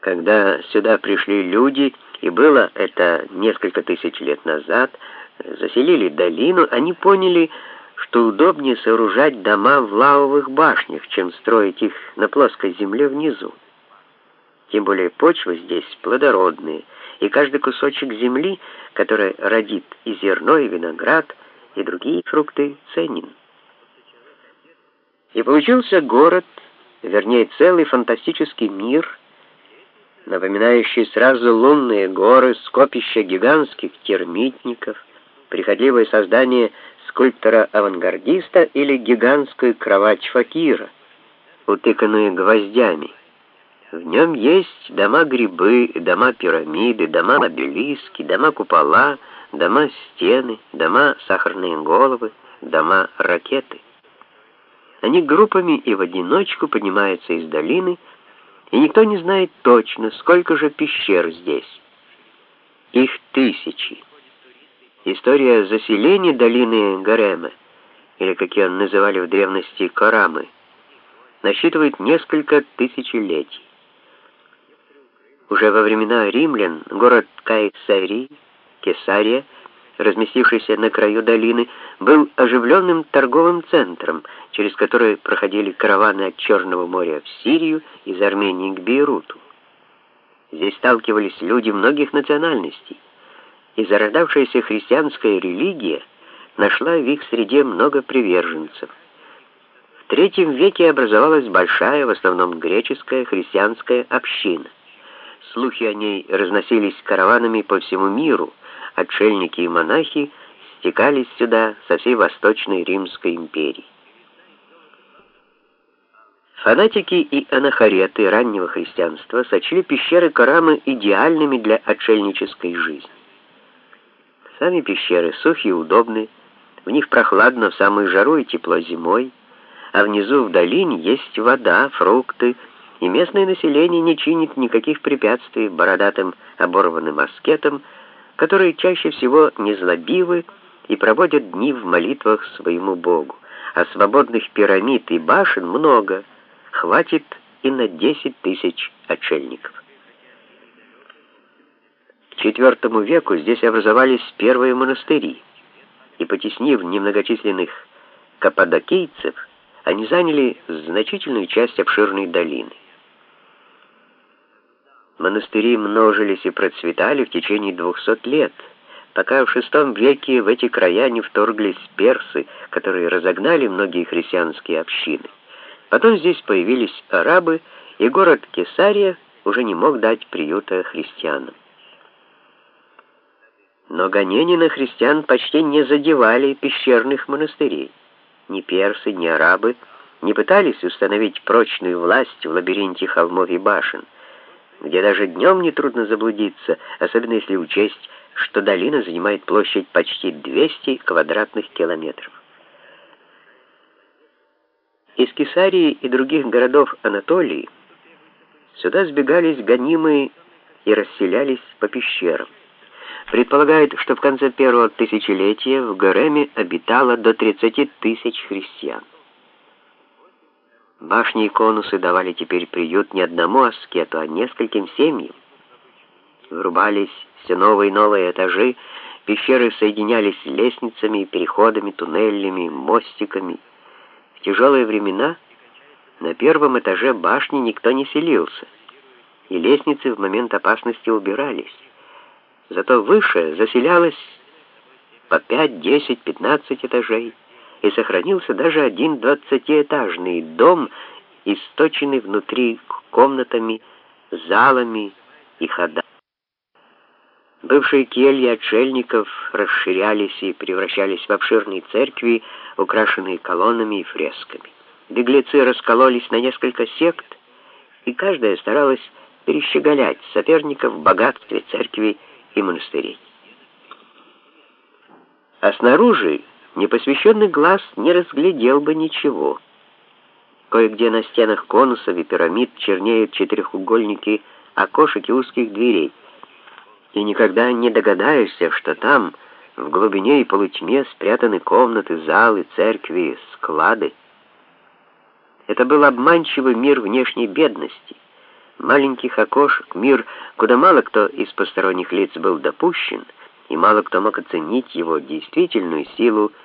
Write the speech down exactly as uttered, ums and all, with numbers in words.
Когда сюда пришли люди, и было это несколько тысяч лет назад, заселили долину, они поняли, что удобнее сооружать дома в лавовых башнях, чем строить их на плоской земле внизу. Тем более почвы здесь плодородные, и каждый кусочек земли, который родит и зерно, и виноград, и другие фрукты, ценен. И получился город, вернее целый фантастический мир, напоминающий сразу лунные горы, скопище гигантских термитников, прихотливое создание скульптора-авангардиста или гигантскую кровать факира, утыканную гвоздями. В нем есть дома-грибы, дома-пирамиды, дома-обелиски, дома-купола, дома-стены, дома-сахарные головы, дома-ракеты. Они группами и в одиночку поднимаются из долины, и никто не знает точно, сколько же пещер здесь. Их тысячи. История заселения долины Гарема, или, как ее называли в древности, Корамы, насчитывает несколько тысячелетий. Уже во времена римлян город Кайсарий, Кесария, разместившийся на краю долины, был оживленным торговым центром, через который проходили караваны от Черного моря в Сирию, из Армении к Бейруту. Здесь сталкивались люди многих национальностей, и зарождавшаяся христианская религия нашла в их среде много приверженцев. В третьем веке образовалась большая, в основном греческая, христианская община. Слухи о ней разносились караванами по всему миру, отшельники и монахи стекались сюда со всей Восточной Римской империи. Фанатики и анахареты раннего христианства сочли пещеры Корамы идеальными для отшельнической жизни. Сами пещеры сухие и удобны, в них прохладно в самую жару и тепло зимой, а внизу в долине есть вода, фрукты, и местное население не чинит никаких препятствий бородатым оборванным аскетам, которые чаще всего незлобивы и проводят дни в молитвах своему Богу, а свободных пирамид и башен много, хватит и на десять тысяч отшельников. К четвёртому веку здесь образовались первые монастыри, и, потеснив немногочисленных каппадокийцев, они заняли значительную часть обширной долины. Монастыри множились и процветали в течение двухсот лет, пока в шестом веке в эти края не вторглись персы, которые разогнали многие христианские общины. Потом здесь появились арабы, и город Кесария уже не мог дать приюта христианам. Но гонения на христиан почти не задевали пещерных монастырей. Ни персы, ни арабы не пытались установить прочную власть в лабиринте холмов и башен, где даже днем нетрудно заблудиться, особенно если учесть, что долина занимает площадь почти двести квадратных километров. Из Кесарии и других городов Анатолии сюда сбегались гонимые и расселялись по пещерам. Предполагают, что в конце первого тысячелетия в Гареме обитало до тридцати тысяч христиан. Башни и конусы давали теперь приют не одному аскету, а нескольким семьям. Врубались все новые и новые этажи, пещеры соединялись лестницами, переходами, туннелями, мостиками. В тяжелые времена на первом этаже башни никто не селился, и лестницы в момент опасности убирались. Зато выше заселялось по пять, десять, пятнадцать этажей, и сохранился даже один двадцатиэтажный дом, источенный внутри комнатами, залами и ходами. Бывшие кельи отшельников расширялись и превращались в обширные церкви, украшенные колоннами и фресками. Беглецы раскололись на несколько сект, и каждая старалась перещеголять соперников в богатстве церкви и монастырей. А снаружи непосвященный глаз не разглядел бы ничего. Кое-где на стенах конусов и пирамид чернеют четырехугольники окошек и узких дверей, и никогда не догадаешься, что там, в глубине и полутьме, спрятаны комнаты, залы, церкви, склады. Это был обманчивый мир внешней бедности, маленьких окошек, мир, куда мало кто из посторонних лиц был допущен, и мало кто мог оценить его действительную силу